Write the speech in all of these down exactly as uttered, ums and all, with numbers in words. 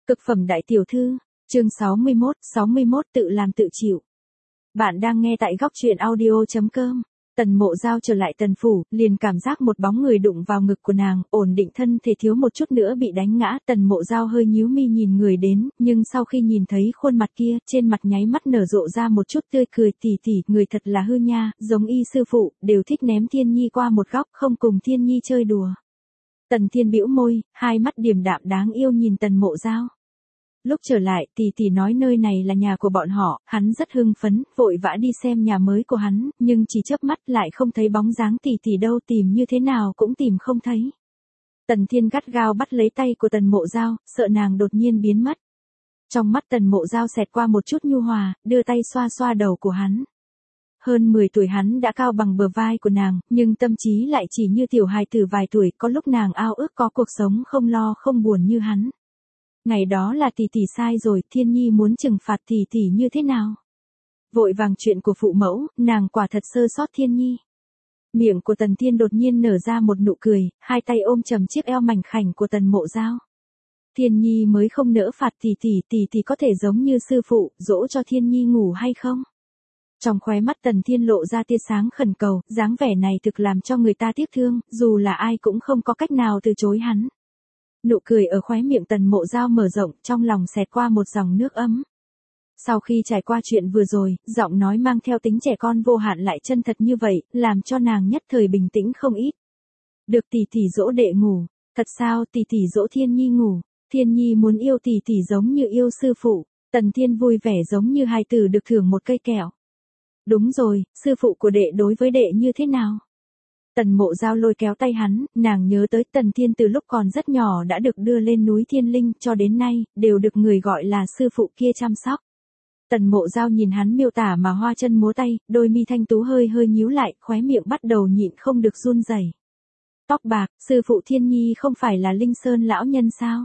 Cực phẩm đại tiểu thư, chương sáu mươi mốt, sáu mươi mốt tự làm tự chịu. Bạn đang nghe tại góc truyện audio chấm com. Tần Mộ Giao trở lại Tần phủ, liền cảm giác một bóng người đụng vào ngực của nàng, ổn định thân thể thiếu một chút nữa bị đánh ngã. Tần Mộ Giao hơi nhíu mi nhìn người đến, nhưng sau khi nhìn thấy khuôn mặt kia, trên mặt nháy mắt nở rộ ra một chút tươi cười. Tỷ tỷ, người thật là hư nha, giống y sư phụ, đều thích ném Thiên Nhi qua một góc, không cùng Thiên Nhi chơi đùa. Tần Thiên bĩu môi, hai mắt điềm đạm đáng yêu nhìn Tần Mộ Giao. Lúc trở lại, tỷ tỷ nói nơi này là nhà của bọn họ, hắn rất hưng phấn, vội vã đi xem nhà mới của hắn, nhưng chỉ chớp mắt lại không thấy bóng dáng tỷ tỷ đâu, tìm như thế nào cũng tìm không thấy. Tần Thiên gắt gao bắt lấy tay của Tần Mộ Giao, sợ nàng đột nhiên biến mất. Trong mắt Tần Mộ Giao xẹt qua một chút nhu hòa, đưa tay xoa xoa đầu của hắn. Hơn mười tuổi hắn đã cao bằng bờ vai của nàng, nhưng tâm trí lại chỉ như tiểu hài tử vài tuổi, có lúc nàng ao ước có cuộc sống không lo không buồn như hắn. Ngày đó là tỷ tỷ sai rồi, Thiên Nhi muốn trừng phạt tỷ tỷ như thế nào? Vội vàng chuyện của phụ mẫu, nàng quả thật sơ sót Thiên Nhi. Miệng của Tần Thiên đột nhiên nở ra một nụ cười, hai tay ôm chầm chiếc eo mảnh khảnh của Tần Mộ Giao. Thiên Nhi mới không nỡ phạt tỷ tỷ, tỷ tỷ có thể giống như sư phụ, dỗ cho Thiên Nhi ngủ hay không? Trong khóe mắt Tần Thiên lộ ra tia sáng khẩn cầu, dáng vẻ này thực làm cho người ta tiếc thương, dù là ai cũng không có cách nào từ chối hắn. Nụ cười ở khóe miệng Tần Mộ Giao mở rộng, trong lòng xẹt qua một dòng nước ấm. Sau khi trải qua chuyện vừa rồi, giọng nói mang theo tính trẻ con vô hạn lại chân thật như vậy, làm cho nàng nhất thời bình tĩnh không ít. Được tỷ tỷ dỗ đệ ngủ, thật sao? Tỷ tỷ dỗ Thiên Nhi ngủ, Thiên Nhi muốn yêu tỷ tỷ giống như yêu sư phụ. Tần Thiên vui vẻ giống như hài tử được thưởng một cây kẹo. Đúng rồi, sư phụ của đệ đối với đệ như thế nào? Tần Mộ Giao lôi kéo tay hắn, nàng nhớ tới Tần Thiên từ lúc còn rất nhỏ đã được đưa lên núi Thiên Linh, cho đến nay, đều được người gọi là sư phụ kia chăm sóc. Tần Mộ Giao nhìn hắn miêu tả mà hoa chân múa tay, đôi mi thanh tú hơi hơi nhíu lại, khóe miệng bắt đầu nhịn không được run rẩy. Tóc bạc, sư phụ Thiên Nhi không phải là Linh Sơn lão nhân sao?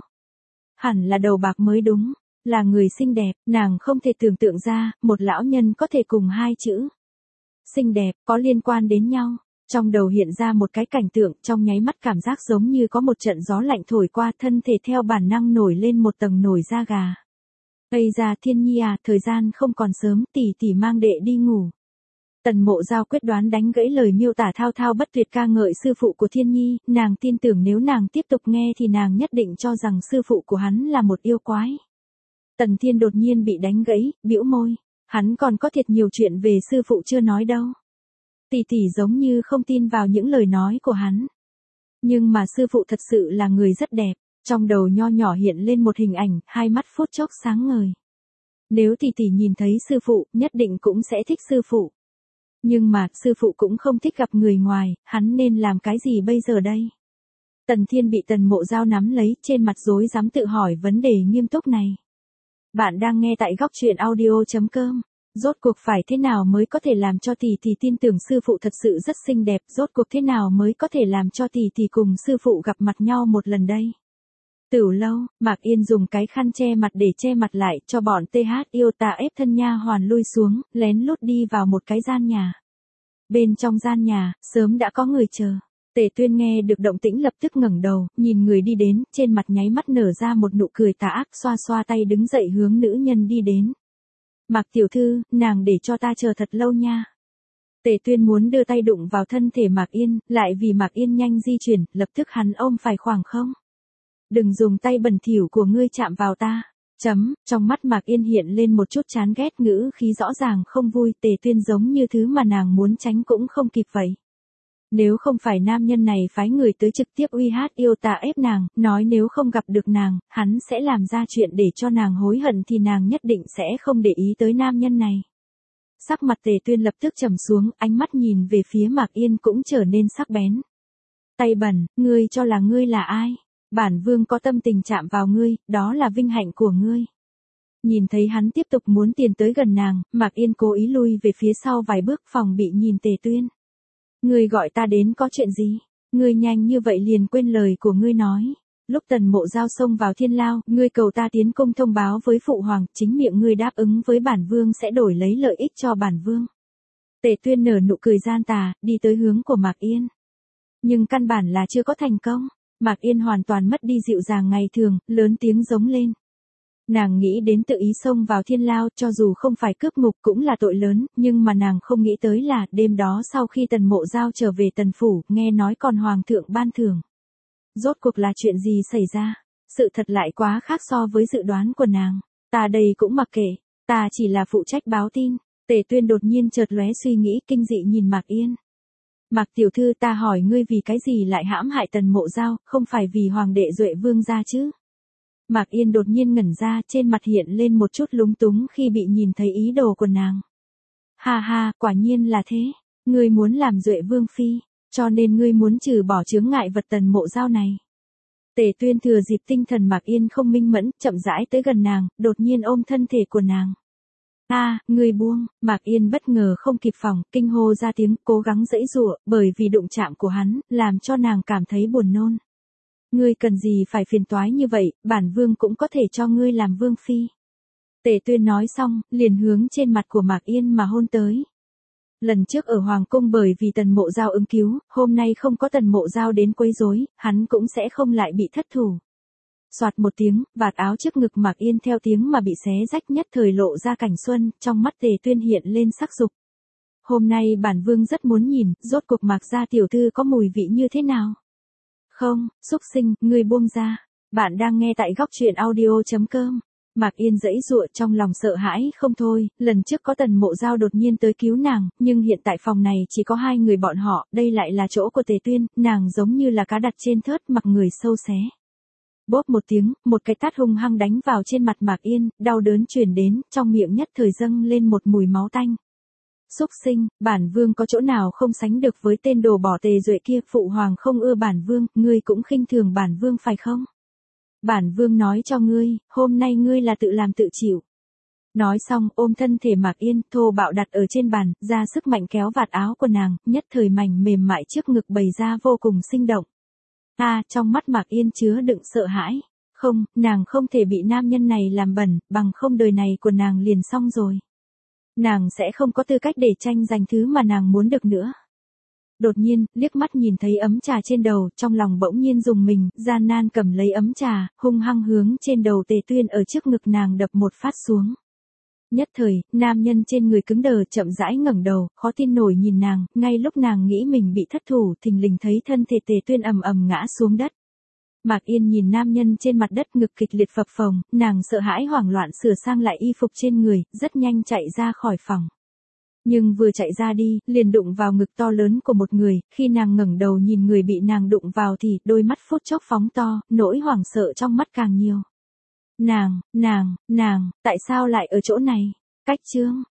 Hẳn là đầu bạc mới đúng, là người xinh đẹp, nàng không thể tưởng tượng ra, một lão nhân có thể cùng hai chữ xinh đẹp, có liên quan đến nhau. Trong đầu hiện ra một cái cảnh tượng, trong nháy mắt cảm giác giống như có một trận gió lạnh thổi qua, thân thể theo bản năng nổi lên một tầng nổi da gà. Ây da, Thiên Nhi à, thời gian không còn sớm, tỷ tỷ mang đệ đi ngủ. Tần Mộ Giao quyết đoán đánh gãy lời miêu tả thao thao bất tuyệt ca ngợi sư phụ của Thiên Nhi, nàng tin tưởng nếu nàng tiếp tục nghe thì nàng nhất định cho rằng sư phụ của hắn là một yêu quái. Tần Thiên đột nhiên bị đánh gãy, bĩu môi, hắn còn có thiệt nhiều chuyện về sư phụ chưa nói đâu. Tỷ tỷ giống như không tin vào những lời nói của hắn. Nhưng mà sư phụ thật sự là người rất đẹp, trong đầu nho nhỏ hiện lên một hình ảnh, hai mắt phút chốc sáng ngời. Nếu tỷ tỷ nhìn thấy sư phụ, nhất định cũng sẽ thích sư phụ. Nhưng mà, sư phụ cũng không thích gặp người ngoài, hắn nên làm cái gì bây giờ đây? Tần Thiên bị Tần Mộ Giao nắm lấy, trên mặt rối rắm tự hỏi vấn đề nghiêm túc này. Bạn đang nghe tại góc truyện audio chấm com. Rốt cuộc phải thế nào mới có thể làm cho tỷ tỷ tin tưởng sư phụ thật sự rất xinh đẹp, rốt cuộc thế nào mới có thể làm cho tỷ tỷ cùng sư phụ gặp mặt nhau một lần đây? Tửu lâu, Mạc Yên dùng cái khăn che mặt để che mặt lại, cho bọn tê hát yêu tà ép thân nha hoàn lui xuống, lén lút đi vào một cái gian nhà. Bên trong gian nhà, sớm đã có người chờ. Tề Tuyên nghe được động tĩnh lập tức ngẩng đầu, nhìn người đi đến, trên mặt nháy mắt nở ra một nụ cười tà ác, xoa xoa tay đứng dậy hướng nữ nhân đi đến. Mạc tiểu thư, nàng để cho ta chờ thật lâu nha. Tề Tuyên muốn đưa tay đụng vào thân thể Mạc Yên, lại vì Mạc Yên nhanh di chuyển, lập tức hắn ôm phải khoảng không. Đừng dùng tay bẩn thỉu của ngươi chạm vào ta. Chấm, trong mắt Mạc Yên hiện lên một chút chán ghét, ngữ khí rõ ràng không vui. Tề Tuyên giống như thứ mà nàng muốn tránh cũng không kịp vậy. Nếu không phải nam nhân này phái người tới trực tiếp uy hát yêu tà ép nàng, nói nếu không gặp được nàng, hắn sẽ làm ra chuyện để cho nàng hối hận thì nàng nhất định sẽ không để ý tới nam nhân này. Sắc mặt Tề Tuyên lập tức trầm xuống, ánh mắt nhìn về phía Mạc Yên cũng trở nên sắc bén. Tay bẩn, ngươi cho là ngươi là ai? Bản vương có tâm tình chạm vào ngươi, đó là vinh hạnh của ngươi. Nhìn thấy hắn tiếp tục muốn tiến tới gần nàng, Mạc Yên cố ý lui về phía sau vài bước, phòng bị nhìn Tề Tuyên. Ngươi gọi ta đến có chuyện gì? Ngươi nhanh như vậy liền quên lời của ngươi nói. Lúc Tần Mộ Giao xông vào thiên lao, ngươi cầu ta tiến công thông báo với phụ hoàng, chính miệng ngươi đáp ứng với bản vương sẽ đổi lấy lợi ích cho bản vương. Tề Tuyên nở nụ cười gian tà, đi tới hướng của Mạc Yên. Nhưng căn bản là chưa có thành công. Mạc Yên hoàn toàn mất đi dịu dàng ngày thường, lớn tiếng giống lên. Nàng nghĩ đến tự ý xông vào thiên lao, cho dù không phải cướp ngục cũng là tội lớn, nhưng mà nàng không nghĩ tới là, đêm đó sau khi Tần Mộ Giao trở về Tần Phủ, nghe nói còn Hoàng thượng ban thưởng. Rốt cuộc là chuyện gì xảy ra? Sự thật lại quá khác so với dự đoán của nàng. Ta đây cũng mặc kệ, ta chỉ là phụ trách báo tin. Tề Tuyên đột nhiên chợt lóe suy nghĩ kinh dị nhìn Mạc Yên. Mạc tiểu thư, ta hỏi ngươi vì cái gì lại hãm hại Tần Mộ Giao, không phải vì Hoàng đệ Duệ Vương gia chứ? Mạc Yên đột nhiên ngẩn ra, trên mặt hiện lên một chút lúng túng khi bị nhìn thấy ý đồ của nàng. Ha ha, quả nhiên là thế. Ngươi muốn làm Duệ Vương phi, cho nên ngươi muốn trừ bỏ chướng ngại vật Tần Mộ Giao này. Tề Tuyên thừa dịp tinh thần Mạc Yên không minh mẫn, chậm rãi tới gần nàng, đột nhiên ôm thân thể của nàng. A, à, ngươi buông. Mạc Yên bất ngờ không kịp phòng, kinh hô ra tiếng, cố gắng giãy giụa, bởi vì đụng chạm của hắn, làm cho nàng cảm thấy buồn nôn. Ngươi cần gì phải phiền toái như vậy, bản vương cũng có thể cho ngươi làm vương phi. Tề Tuyên nói xong, liền hướng trên mặt của Mạc Yên mà hôn tới. Lần trước ở Hoàng cung bởi vì Tần Mộ Giao ứng cứu, hôm nay không có Tần Mộ Giao đến quấy rối, hắn cũng sẽ không lại bị thất thủ. Soạt một tiếng, vạt áo trước ngực Mạc Yên theo tiếng mà bị xé rách, nhất thời lộ ra cảnh xuân, trong mắt Tề Tuyên hiện lên sắc dục. Hôm nay bản vương rất muốn nhìn, rốt cuộc Mạc gia tiểu thư có mùi vị như thế nào. Không, xúc sinh, ngươi buông ra. Bạn đang nghe tại góc truyện audio chấm com. Mạc Yên giãy giụa trong lòng sợ hãi không thôi, lần trước có Tần Mộ Giao đột nhiên tới cứu nàng, nhưng hiện tại phòng này chỉ có hai người bọn họ, đây lại là chỗ của Tề Tuyên, nàng giống như là cá đặt trên thớt mặc người sâu xé. Bốp một tiếng, một cái tát hung hăng đánh vào trên mặt Mạc Yên, đau đớn truyền đến, trong miệng nhất thời dâng lên một mùi máu tanh. Xúc sinh, bản vương có chỗ nào không sánh được với tên đồ bỏ Tề Duệ kia, phụ hoàng không ưa bản vương, ngươi cũng khinh thường bản vương phải không? Bản vương nói cho ngươi, hôm nay ngươi là tự làm tự chịu. Nói xong, ôm thân thể Mạc Yên, thô bạo đặt ở trên bàn, ra sức mạnh kéo vạt áo của nàng, nhất thời mảnh mềm mại trước ngực bày ra vô cùng sinh động. Ta, à, trong mắt Mạc Yên chứa đựng sợ hãi. Không, nàng không thể bị nam nhân này làm bẩn, bằng không đời này của nàng liền xong rồi. Nàng sẽ không có tư cách để tranh giành thứ mà nàng muốn được nữa. Đột nhiên, liếc mắt nhìn thấy ấm trà trên đầu, trong lòng bỗng nhiên rùng mình, gian nan cầm lấy ấm trà, hung hăng hướng trên đầu Tề Tuyên ở trước ngực nàng đập một phát xuống. Nhất thời, nam nhân trên người cứng đờ chậm rãi ngẩng đầu, khó tin nổi nhìn nàng, ngay lúc nàng nghĩ mình bị thất thủ, thình lình thấy thân thể Tề Tuyên ầm ầm ngã xuống đất. Mạc Yên nhìn nam nhân trên mặt đất ngực kịch liệt phập phồng, nàng sợ hãi hoảng loạn sửa sang lại y phục trên người, rất nhanh chạy ra khỏi phòng. Nhưng vừa chạy ra đi, liền đụng vào ngực to lớn của một người, khi nàng ngẩng đầu nhìn người bị nàng đụng vào thì, đôi mắt phút chốc phóng to, nỗi hoảng sợ trong mắt càng nhiều. Nàng, nàng, nàng, tại sao lại ở chỗ này? Cách chương,